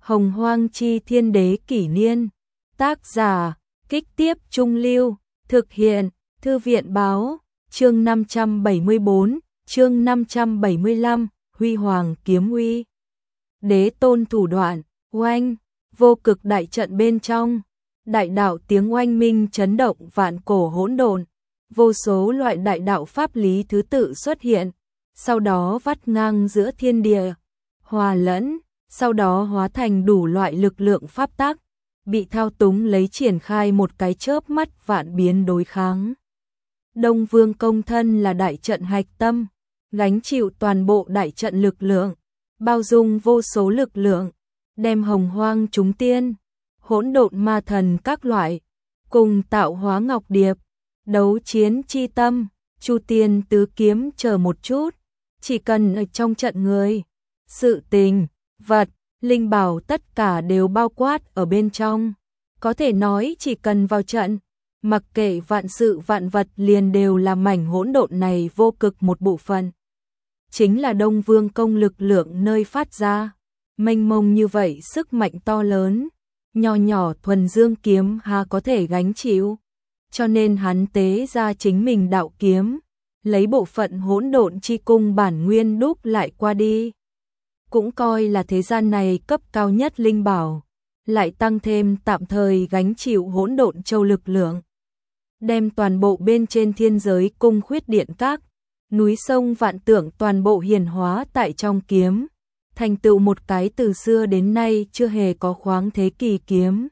Hồng Hoang Chi Thiên Đế Kỷ Niên. Tác giả, Kích Tiếp Trung Lưu. Thực hiện, Thư viện Báo. Chương 574, chương 575, Huy Hoàng Kiếm Uy. Đế tôn thủ đoạn, oanh, vô cực đại trận bên trong. Đại đạo tiếng oanh minh chấn động vạn cổ hỗn độn. Vô số loại đại đạo pháp lý thứ tự xuất hiện, sau đó vắt ngang giữa thiên địa, hòa lẫn, sau đó hóa thành đủ loại lực lượng pháp tắc, bị thao túng lấy triển khai một cái chớp mắt vạn biến đối kháng. Đông Vương Công thân là đại trận hạch tâm, gánh chịu toàn bộ đại trận lực lượng, bao dung vô số lực lượng, đem hồng hoang chúng tiên, hỗn độn ma thần các loại, cùng tạo hóa ngọc điệp, đấu chiến chi tâm, chu tiên tứ kiếm chờ một chút, chỉ cần ở trong trận người, sự tình, vật, linh bảo tất cả đều bao quát ở bên trong. Có thể nói chỉ cần vào trận, mặc kệ vạn sự vạn vật liền đều là mảnh hỗn độn này vô cực một bộ phận. Chính là Đông Vương Công lực lượng nơi phát ra, mênh mông như vậy sức mạnh to lớn, nho nhỏ thuần dương kiếm hà có thể gánh chịu. Cho nên hắn tế ra chính mình đạo kiếm, lấy bộ phận hỗn độn chi cung bản nguyên đúc lại qua đi. Cũng coi là thế gian này cấp cao nhất linh bảo, lại tăng thêm tạm thời gánh chịu hỗn độn châu lực lượng. Đem toàn bộ bên trên thiên giới cung khuyết điện các, núi sông vạn tượng toàn bộ hiển hóa tại trong kiếm, thành tựu một cái từ xưa đến nay chưa hề có khoáng thế kỳ kiếm.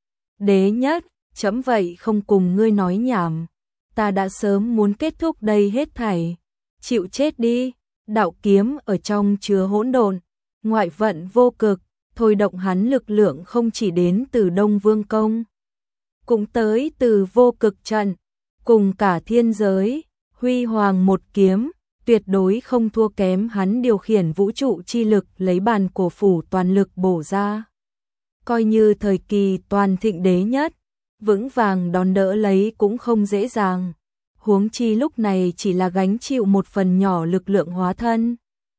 Đế nhất, chấm vậy không cùng ngươi nói nhảm, ta đã sớm muốn kết thúc đây hết thảy, chịu chết đi. Đạo kiếm ở trong chứa hỗn độn, ngoại vận vô cực, thôi động hắn lực lượng không chỉ đến từ Đông Vương Công, cũng tới từ vô cực trận, cùng cả thiên giới, huy hoàng một kiếm, tuyệt đối không thua kém hắn điều khiển vũ trụ chi lực lấy bàn cổ phủ toàn lực bổ ra. Coi như thời kỳ toàn thịnh đế nhất, vững vàng đón đỡ lấy cũng không dễ dàng, huống chi lúc này chỉ là gánh chịu một phần nhỏ lực lượng hóa thân.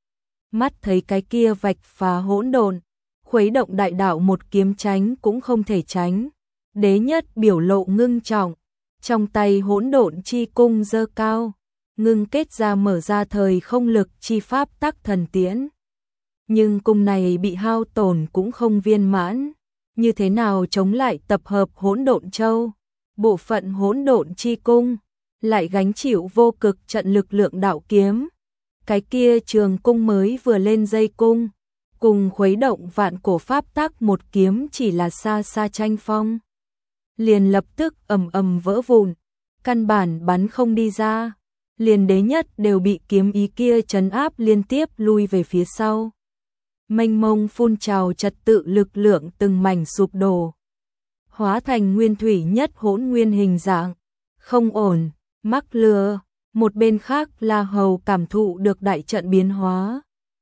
Mắt thấy cái kia vạch phá hỗn độn, khuấy động đại đạo một kiếm tránh cũng không thể tránh. Đế nhất biểu lộ ngưng trọng, trong tay hỗn độn chi cung giơ cao, ngưng kết ra mở ra thời không lực chi pháp tắc thần tiễn. Nhưng cung này bị hao tổn cũng không viên mãn, như thế nào chống lại tập hợp hỗn độn châu, bộ phận hỗn độn chi cung, lại gánh chịu vô cực trận lực lượng đạo kiếm. Cái kia trường cung mới vừa lên dây cung, cùng khuấy động vạn cổ pháp tắc một kiếm chỉ là xa xa tranh phong, liền lập tức ầm ầm vỡ vụn, căn bản bắn không đi ra, liền đế nhất đều bị kiếm ý kia trấn áp liên tiếp lui về phía sau. Mênh mông phun trào trật tự lực lượng từng mảnh sụp đổ, hóa thành nguyên thủy nhất hỗn nguyên hình dạng, không ổn, mắc lừa. Một bên khác La Hầu cảm thụ được đại trận biến hóa.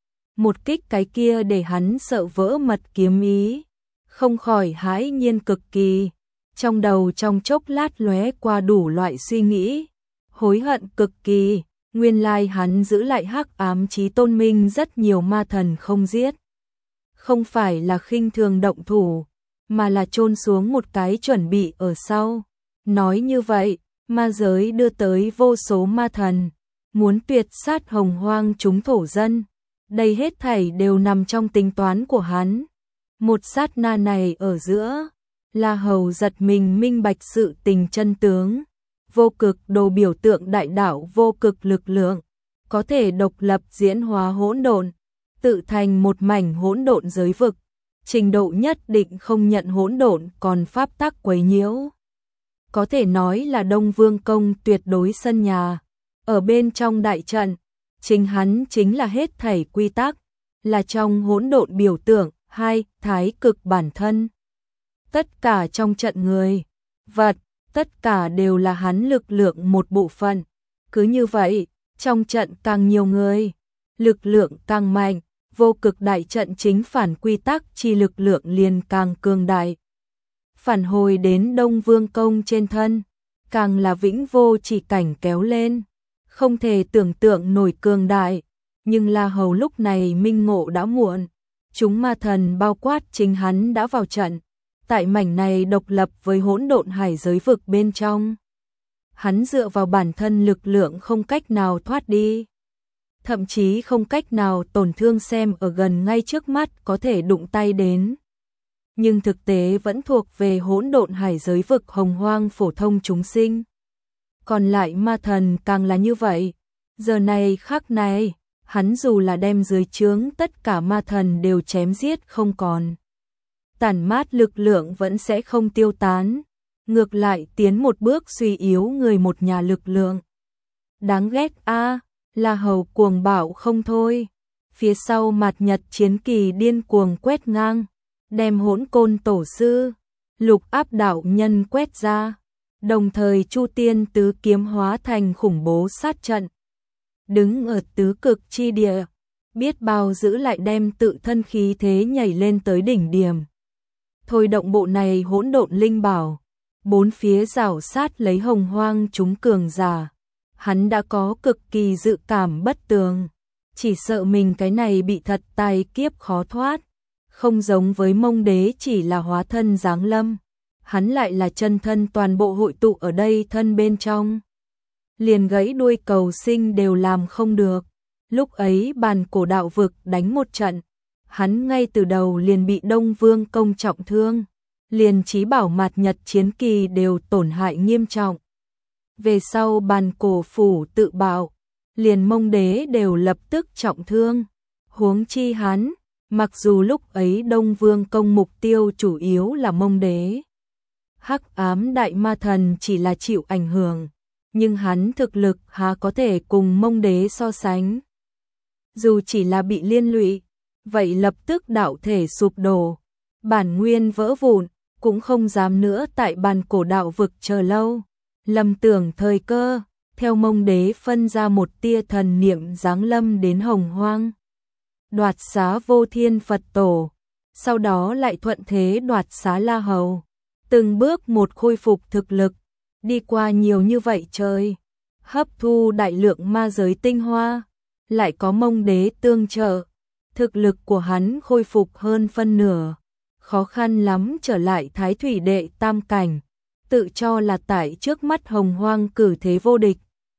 Một kích cái kia để hắn sợ vỡ mật kiếm ý, không khỏi hãi nhiên cực kỳ. Trong đầu trong chốc lát lóe qua đủ loại suy nghĩ, hối hận cực kỳ, nguyên lai hắn giữ lại hắc ám chí tôn minh rất nhiều ma thần không giết. Không phải là khinh thường động thủ, mà là chôn xuống một cái chuẩn bị ở sau. Nói như vậy, ma giới đưa tới vô số ma thần, muốn tuyệt sát hồng hoang chúng thổ dân. Đây hết thảy đều nằm trong tính toán của hắn. Một sát na này ở giữa, La Hầu giật mình minh bạch sự tình chân tướng. Vô cực đồ biểu tượng đại đạo vô cực lực lượng, có thể độc lập diễn hóa hỗn độn, tự thành một mảnh hỗn độn giới vực. Trình độ nhất định không nhận hỗn độn còn pháp tắc quấy nhiễu. Có thể nói là Đông Vương Công tuyệt đối sân nhà. Ở bên trong đại trận, chính hắn chính là hết thảy quy tắc, là trong hỗn độn biểu tượng, hai, thái cực bản thân. Tất cả trong trận người, vật, tất cả đều là hắn lực lượng một bộ phận. Cứ như vậy, trong trận càng nhiều người, lực lượng càng mạnh, vô cực đại trận chính phản quy tắc chi lực lượng liền càng cường đại. Phản hồi đến Đông Vương Công trên thân, càng là vĩnh vô chỉ cảnh kéo lên, không thể tưởng tượng nổi cường đại, nhưng La Hầu lúc này minh ngộ đã muộn, chúng ma thần bao quát chính hắn đã vào trận, tại mảnh này độc lập với hỗn độn hải giới vực bên trong. Hắn dựa vào bản thân lực lượng không cách nào thoát đi, thậm chí không cách nào tổn thương xem ở gần ngay trước mắt có thể đụng tay đến. Nhưng thực tế vẫn thuộc về hỗn độn hải giới vực hồng hoang phổ thông chúng sinh. Còn lại ma thần càng là như vậy. Giờ này khắc này, hắn dù là đem dưới trướng tất cả ma thần đều chém giết không còn, tản mát lực lượng vẫn sẽ không tiêu tán, ngược lại tiến một bước suy yếu người một nhà lực lượng. Đáng ghét a, La Hầu cuồng bạo không thôi. Phía sau Mạt Nhật chiến kỳ điên cuồng quét ngang, đem Hỗn Côn tổ sư, Lục Áp đạo nhân quét ra, đồng thời Chu Tiên tứ kiếm hóa thành khủng bố sát trận. Đứng ở tứ cực chi địa, biết bao giữ lại đem tự thân khí thế nhảy lên tới đỉnh điểm. Thôi động bộ này hỗn độn linh bảo, bốn phía rảo sát lấy hồng hoang chúng cường giả. Hắn đã có cực kỳ dự cảm bất tường, chỉ sợ mình cái này bị thật tai kiếp khó thoát. Không giống với Mông Đế chỉ là hóa thân giáng lâm, hắn lại là chân thân toàn bộ hội tụ ở đây thân bên trong. Liền gãy đuôi cầu sinh đều làm không được. Lúc ấy bàn cổ đạo vực đánh một trận, hắn ngay từ đầu liền bị Đông Vương công trọng thương, liền chí bảo Mạt Nhật chiến kỳ đều tổn hại nghiêm trọng. Về sau bàn cổ phủ tự bạo, liền Mông Đế đều lập tức trọng thương. Huống chi hắn, mặc dù lúc ấy Đông Vương công mục tiêu chủ yếu là Mông Đế, Hắc Ám đại ma thần chỉ là chịu ảnh hưởng, nhưng hắn thực lực há có thể cùng Mông Đế so sánh. Dù chỉ là bị liên lụy, vậy lập tức đạo thể sụp đổ, bản nguyên vỡ vụn, cũng không dám nữa tại bàn cổ đạo vực chờ lâu. Lầm tưởng thời cơ, theo Mông Đế phân ra một tia thần niệm giáng lâm đến hồng hoang, đoạt xá Vô Thiên Phật Tổ, sau đó lại thuận thế đoạt xá La Hầu, từng bước một khôi phục thực lực. Đi qua nhiều như vậy trời, hấp thu đại lượng ma giới tinh hoa, lại có Mông Đế tương trợ, thực lực của hắn khôi phục hơn phân nửa, khó khăn lắm trở lại Thái Thủy đệ tam cảnh, tự cho là tại trước mắt hồng hoang cử thế vô địch,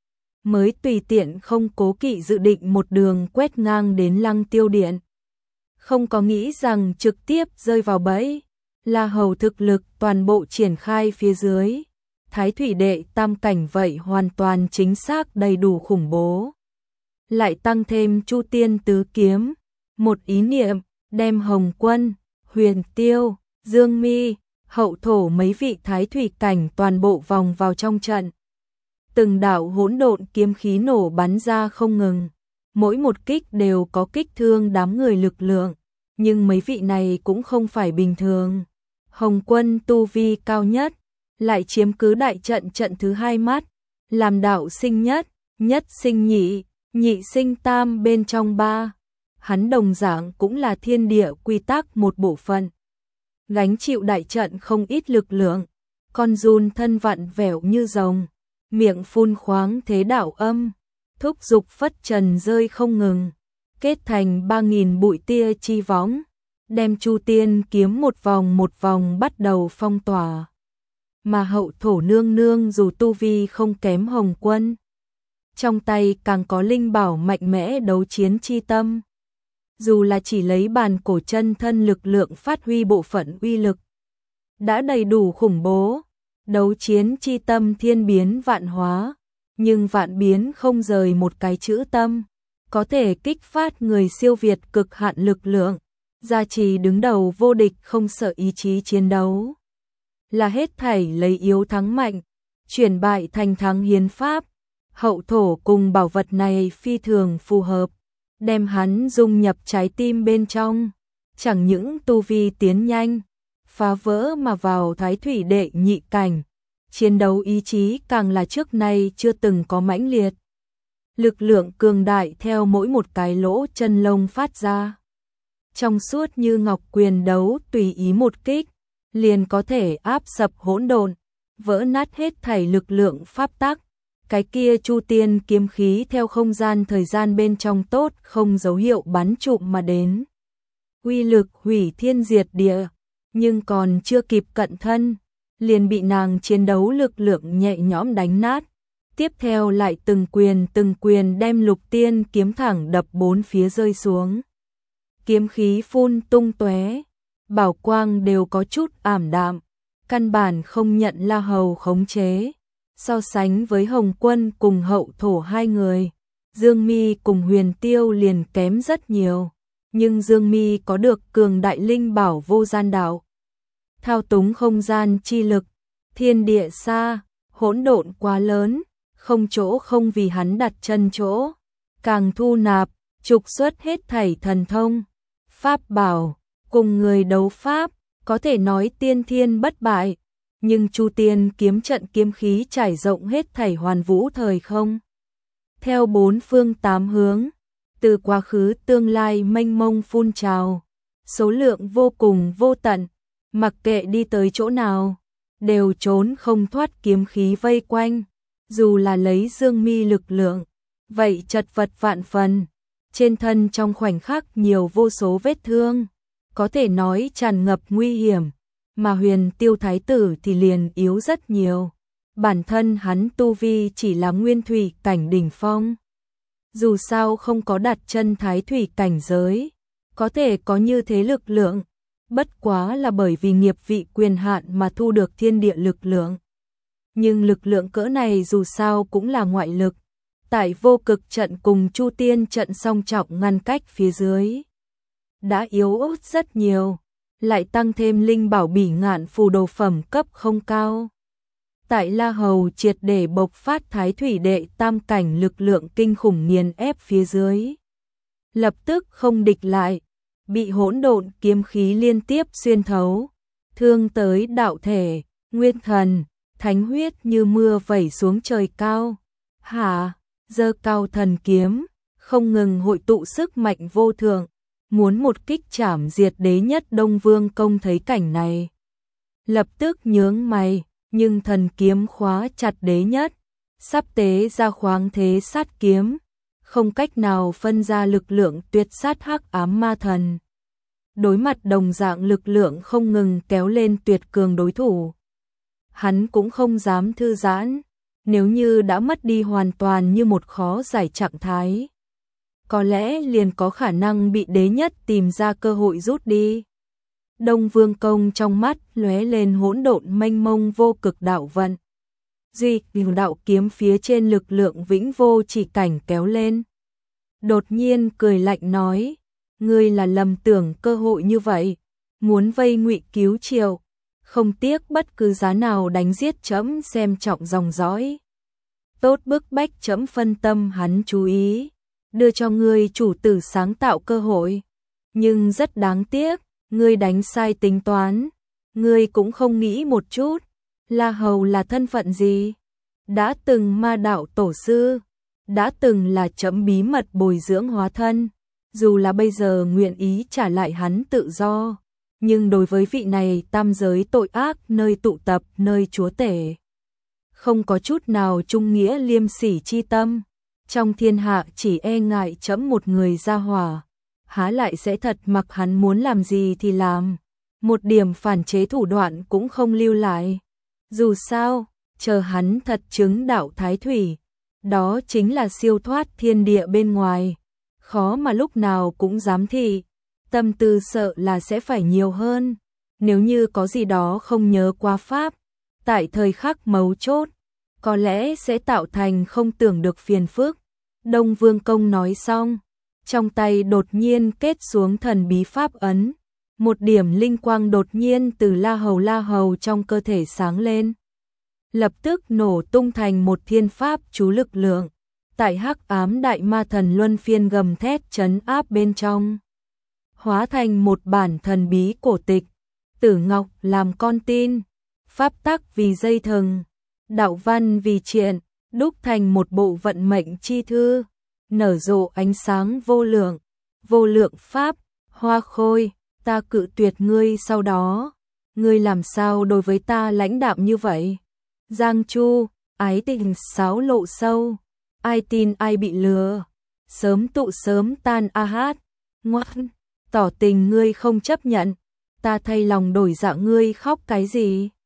mới tùy tiện không cố kỵ dự định một đường quét ngang đến Lăng Tiêu Điện. Không có nghĩ rằng trực tiếp rơi vào bẫy. La Hầu thực lực toàn bộ triển khai phía dưới, Thái Thủy đệ tam cảnh vậy hoàn toàn chính xác đầy đủ khủng bố. Lại tăng thêm Chu Tiên tứ kiếm, một ý niệm đem Hồng Quân, Huyền Tiêu, Dương Mi, Hậu Thổ mấy vị Thái Thủy cảnh toàn bộ vòng vào trong trận. Từng đạo hỗn độn kiếm khí nổ bắn ra không ngừng, mỗi một kích đều có kích thương đám người lực lượng, nhưng mấy vị này cũng không phải bình thường. Hồng Quân tu vi cao nhất, lại chiếm cứ đại trận trận thứ hai mắt, làm đạo sinh nhất, nhất sinh nhị, nhị sinh tam bên trong ba. Hắn đồng dạng cũng là thiên địa quy tắc một bộ phận, gánh chịu đại trận không ít lực lượng, con run thân vặn vẹo như rồng, miệng phun khoáng thế đạo âm, thúc dục phất trần rơi không ngừng, kết thành 3000 bụi tia chi võng, đem Chu Tiên kiếm một vòng bắt đầu phong tỏa. Mà Hậu Thổ nương nương dù tu vi không kém Hồng Quân, trong tay càng có linh bảo mạnh mẽ đấu chiến chi tâm. Dù là chỉ lấy bàn cổ chân thân lực lượng phát huy bộ phận uy lực, đã đầy đủ khủng bố. Đấu chiến chi tâm thiên biến vạn hóa, nhưng vạn biến không rời một cái chữ tâm, có thể kích phát người siêu việt cực hạn lực lượng, gia trì đứng đầu vô địch không sợ ý chí chiến đấu. Là hết thảy lấy yếu thắng mạnh, chuyển bại thành thắng hiến pháp. Hậu Thổ cùng bảo vật này phi thường phù hợp, đem hắn dung nhập trái tim bên trong, chẳng những tu vi tiến nhanh, phá vỡ mà vào Thái Thủy đệ nhị cảnh, chiến đấu ý chí càng là trước nay chưa từng có mãnh liệt. Lực lượng cường đại theo mỗi một cái lỗ chân lông phát ra, trong suốt như ngọc quyền đấu tùy ý một kích, liền có thể áp sập hỗn độn, vỡ nát hết thảy lực lượng pháp tắc. Cái kia Chu Tiên kiếm khí theo không gian thời gian bên trong tốt không dấu hiệu bắn trụm mà đến, uy lực hủy thiên diệt địa, nhưng còn chưa kịp cận thân, liền bị nàng chiến đấu lực lượng nhẹ nhõm đánh nát. Tiếp theo lại từng quyền đem Lục Tiên kiếm thẳng đập bốn phía rơi xuống. Kiếm khí phun tung tóe, bảo quang đều có chút ảm đạm, căn bản không nhận La Hầu khống chế. So sánh với Hồng Quân cùng Hậu Thổ hai người, Dương Mi cùng Huyền Tiêu liền kém rất nhiều, nhưng Dương Mi có được cường đại linh bảo vô gian đạo, thao túng không gian chi lực, thiên địa xa, hỗn độn quá lớn, không chỗ không vì hắn đặt chân chỗ, càng thu nạp, trục xuất hết thảy thần thông, pháp bảo, cùng người đấu pháp, có thể nói tiên thiên bất bại, nhưng Chu Tiên kiếm trận kiếm khí trải rộng hết thảy hoàn vũ thời không. Theo bốn phương tám hướng, từ quá khứ tương lai mênh mông phun trào, số lượng vô cùng vô tận, mặc kệ đi tới chỗ nào, đều trốn không thoát kiếm khí vây quanh, dù là lấy Dương Mi lực lượng, vậy chật vật vạn phần, trên thân trong khoảnh khắc nhiều vô số vết thương, có thể nói tràn ngập nguy hiểm, mà Huyền Tiêu thái tử thì liền yếu rất nhiều, bản thân hắn tu vi chỉ là nguyên thủy cảnh đỉnh phong. Dù sao không có đặt chân thái thủy cảnh giới, có thể có như thế lực lượng, bất quá là bởi vì nghiệp vị quyền hạn mà thu được thiên địa lực lượng. Nhưng lực lượng cỡ này dù sao cũng là ngoại lực, tại vô cực trận cùng Chu Tiên trận song trọng ngăn cách phía dưới, đã yếu ớt rất nhiều, lại tăng thêm linh bảo bỉ ngạn phù đồ phẩm cấp không cao. Tại La Hầu triệt để bộc phát thái thủy đệ tam cảnh lực lượng kinh khủng nghiền ép phía dưới, lập tức không địch lại, bị hỗn độn kiếm khí liên tiếp xuyên thấu, thương tới đạo thể, nguyên thần, thánh huyết như mưa vẩy xuống trời cao. Giơ cao thần kiếm, không ngừng hội tụ sức mạnh vô thượng, muốn một kích chảm diệt đế nhất Đông Vương Công thấy cảnh này, lập tức nhướng mày, nhưng thần kiếm khóa chặt đế nhất, sắp tế ra khoáng thế sát kiếm, không cách nào phân ra lực lượng tuyệt sát hắc ám ma thần. Đối mặt đồng dạng lực lượng không ngừng kéo lên tuyệt cường đối thủ, hắn cũng không dám thư giãn, nếu như đã mất đi hoàn toàn như một khó giải trạng thái, có lẽ liền có khả năng bị đế nhất tìm ra cơ hội rút đi. Đông Vương Công trong mắt lóe lên hỗn độn mênh mông vô cực đạo vận. Duy đạo kiếm phía trên lực lượng vĩnh vô chỉ cảnh kéo lên. Đột nhiên cười lạnh nói, ngươi là lầm tưởng cơ hội như vậy, muốn vây Ngụy cứu Triệu, không tiếc bất cứ giá nào đánh giết trẫm xem trọng dòng dõi. Tốt bức bách trẫm phân tâm hắn chú ý, đưa cho ngươi chủ tử sáng tạo cơ hội. Nhưng rất đáng tiếc, ngươi đánh sai tính toán, ngươi cũng không nghĩ một chút, La Hầu là thân phận gì? Đã từng ma đạo tổ sư, đã từng là trẫm bí mật bồi dưỡng hóa thân, dù là bây giờ nguyện ý trả lại hắn tự do, nhưng đối với vị này tam giới tội ác nơi tụ tập, nơi chúa tể, không có chút nào trung nghĩa liêm sỉ chi tâm, trong thiên hạ chỉ e ngại trẫm một người ra hỏa, há lại sẽ thật mặc hắn muốn làm gì thì làm, một điểm phản chế thủ đoạn cũng không lưu lại. Dù sao, chờ hắn thật chứng đạo thái thủy, đó chính là siêu thoát thiên địa bên ngoài, khó mà lúc nào cũng dám thị, tâm tư sợ là sẽ phải nhiều hơn, nếu như có gì đó không nhớ qua pháp, tại thời khắc mấu chốt, có lẽ sẽ tạo thành không tưởng được phiền phức. Đông Vương Công nói xong, trong tay đột nhiên kết xuống thần bí pháp ấn, một điểm linh quang đột nhiên từ La Hầu trong cơ thể sáng lên, lập tức nổ tung thành một thiên pháp chú lực lượng, tại hắc ám đại ma thần luân phiên gầm thét trấn áp bên trong, hóa thành một bản thần bí cổ tịch, Tử Ngọc làm con tin, pháp tắc vì dây thừng, đạo văn vì triện, đúc thành một bộ vận mệnh chi thư, nở rộ ánh sáng vô lượng pháp, Hoa Khôi, ta cự tuyệt ngươi sau đó, ngươi làm sao đối với ta lãnh đạm như vậy? Giang Chu, ái tình sáo lộ sâu, ai tin ai bị lừa, sớm tụ sớm tan a hát, ngoan, tỏ tình ngươi không chấp nhận, ta thay lòng đổi dạ ngươi khóc cái gì?